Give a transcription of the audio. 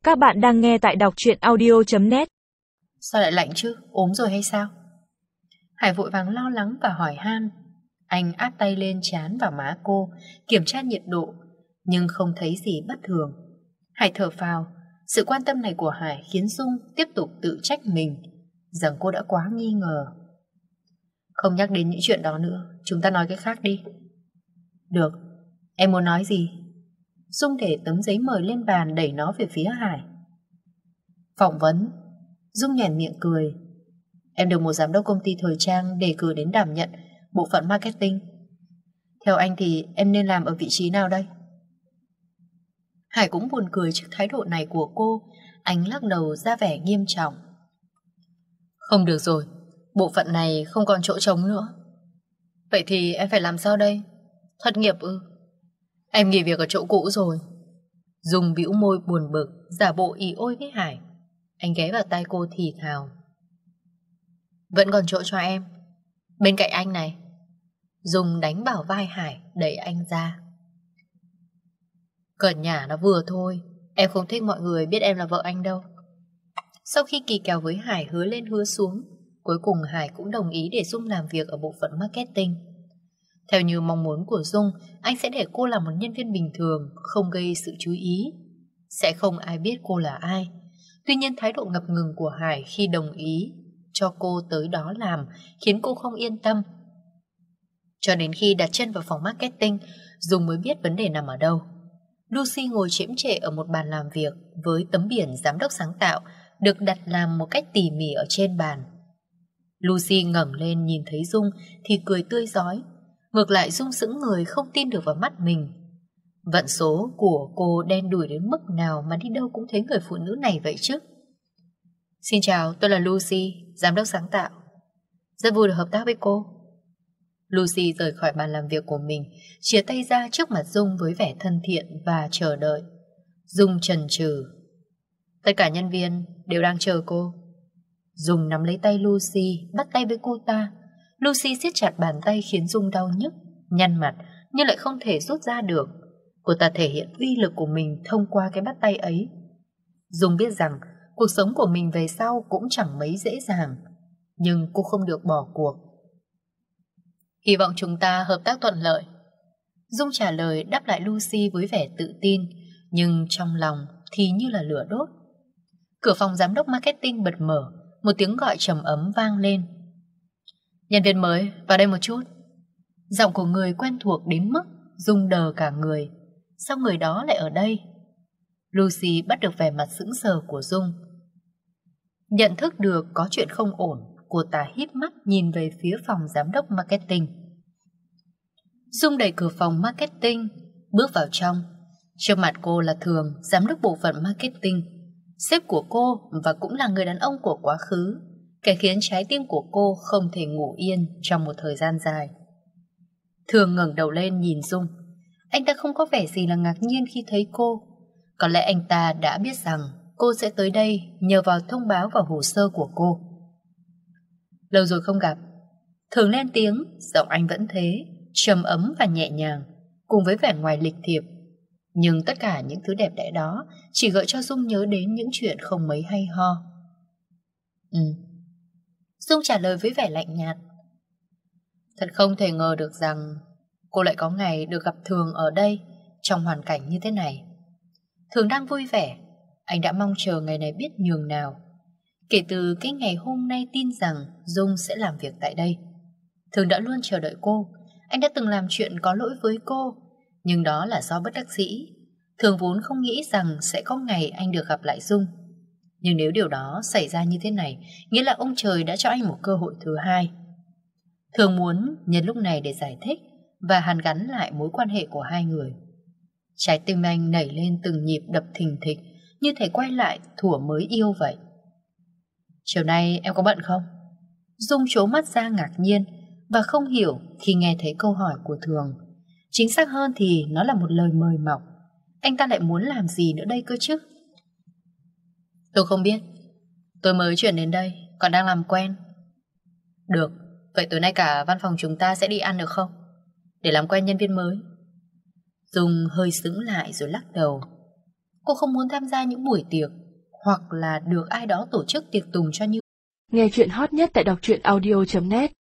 Các bạn đang nghe tại đọc truyện audio.net. Sao lại lạnh chứ? Ốm rồi hay sao? Hải vội vàng lo lắng và hỏi han. Anh áp tay lên trán và má cô, kiểm tra nhiệt độ, nhưng không thấy gì bất thường. Hải thở phào. Sự quan tâm này của Hải khiến Dung tiếp tục tự trách mình rằng cô đã quá nghi ngờ. Không nhắc đến những chuyện đó nữa, chúng ta nói cái khác đi. Được, em muốn nói gì? Dung để tấm giấy mời lên bàn, đẩy nó về phía Hải. Phỏng vấn. Dung nhoẻn miệng cười. Em được một giám đốc công ty thời trang đề cử đến đảm nhận bộ phận marketing. Theo anh thì em nên làm ở vị trí nào đây? Hải cũng buồn cười trước thái độ này của cô. Anh lắc đầu ra vẻ nghiêm trọng. Không được rồi, bộ phận này không còn chỗ trống nữa. Vậy thì em phải làm sao đây? Thất nghiệp ư? Em nghỉ việc ở chỗ cũ rồi. Dung bĩu môi buồn bực, giả bộ ì ôi với Hải. Anh ghé vào tai cô thì thào. Vẫn còn chỗ cho em, bên cạnh anh này. Dung đánh vào vai Hải, đẩy anh ra. Cợt nhả nó vừa thôi, em không thích mọi người biết em là vợ anh đâu. Sau khi kỳ kèo với Hải hứa lên hứa xuống, cuối cùng Hải cũng đồng ý để Dung làm việc ở bộ phận marketing. Theo như mong muốn của Dung, anh sẽ để cô là một nhân viên bình thường, không gây sự chú ý. Sẽ không ai biết cô là ai. Tuy nhiên thái độ ngập ngừng của Hải khi đồng ý cho cô tới đó làm khiến cô không yên tâm. Cho đến khi đặt chân vào phòng marketing, Dung mới biết vấn đề nằm ở đâu. Lucy ngồi chễm chệ ở một bàn làm việc với tấm biển giám đốc sáng tạo được đặt làm một cách tỉ mỉ ở trên bàn. Lucy ngẩng lên nhìn thấy Dung thì cười tươi rói. Ngược lại Dung sững người không tin được vào mắt mình. Vận số của cô đen đủi đến mức nào mà đi đâu cũng thấy người phụ nữ này vậy chứ? Xin chào, tôi là Lucy, giám đốc sáng tạo. Rất vui được hợp tác với cô. Lucy rời khỏi bàn làm việc của mình, chìa tay ra trước mặt Dung với vẻ thân thiện và chờ đợi. Dung chần chừ. Tất cả nhân viên đều đang chờ cô. Dung nắm lấy tay Lucy, bắt tay với cô ta. Lucy siết chặt bàn tay khiến Dung đau nhức, nhăn mặt nhưng lại không thể rút ra được. Cô ta thể hiện uy lực của mình thông qua cái bắt tay ấy. Dung biết rằng cuộc sống của mình về sau cũng chẳng mấy dễ dàng, nhưng cô không được bỏ cuộc. Hy vọng chúng ta hợp tác thuận lợi. Dung trả lời đáp lại Lucy với vẻ tự tin, nhưng trong lòng thì như là lửa đốt. Cửa phòng giám đốc marketing bật mở, một tiếng gọi trầm ấm vang lên. Nhân viên mới, vào đây một chút. Giọng của người quen thuộc đến mức Dung đờ cả người. Sao người đó lại ở đây? Lucy bắt được vẻ mặt sững sờ của Dung. Nhận thức được có chuyện không ổn, cô ta híp mắt nhìn về phía phòng giám đốc marketing. Dung đẩy cửa phòng marketing, bước vào trong. Trước mặt cô là Thường, giám đốc bộ phận marketing, sếp của cô và cũng là người đàn ông của quá khứ, kẻ khiến trái tim của cô không thể ngủ yên trong một thời gian dài. Thường ngẩng đầu lên nhìn Dung. Anh ta không có vẻ gì là ngạc nhiên khi thấy cô. Có lẽ anh ta đã biết rằng cô sẽ tới đây nhờ vào thông báo và hồ sơ của cô. Lâu rồi không gặp. Thường lên tiếng, giọng anh vẫn thế, trầm ấm và nhẹ nhàng, cùng với vẻ ngoài lịch thiệp. Nhưng tất cả những thứ đẹp đẽ đó chỉ gợi cho Dung nhớ đến những chuyện không mấy hay ho. Dung trả lời với vẻ lạnh nhạt. Thật không thể ngờ được rằng cô lại có ngày được gặp Thường ở đây trong hoàn cảnh như thế này. Thường đang vui vẻ. Anh đã mong chờ ngày này biết nhường nào. Kể từ cái ngày hôm nay tin rằng Dung sẽ làm việc tại đây, Thường đã luôn chờ đợi cô. Anh đã từng làm chuyện có lỗi với cô, nhưng đó là do bất đắc dĩ. Thường vốn không nghĩ rằng sẽ có ngày anh được gặp lại Dung. Nhưng nếu điều đó xảy ra như thế này, nghĩa là ông trời đã cho anh một cơ hội thứ hai. Thường muốn nhân lúc này để giải thích và hàn gắn lại mối quan hệ của hai người. Trái tim anh nảy lên từng nhịp đập thình thịch, như thể quay lại thuở mới yêu vậy. Chiều nay em có bận không? Dung trố mắt ra ngạc nhiên và không hiểu khi nghe thấy câu hỏi của Thường. Chính xác hơn thì nó là một lời mời mọc. Anh ta lại muốn làm gì nữa đây cơ chứ? Tôi không biết. Tôi mới chuyển đến đây, còn đang làm quen. Được, vậy tối nay cả văn phòng chúng ta sẽ đi ăn được không? Để làm quen nhân viên mới. Dung hơi sững lại rồi lắc đầu. Cô không muốn tham gia những buổi tiệc hoặc là được ai đó tổ chức tiệc tùng cho Như. Nghe chuyện hot nhất tại đọc truyện audio.net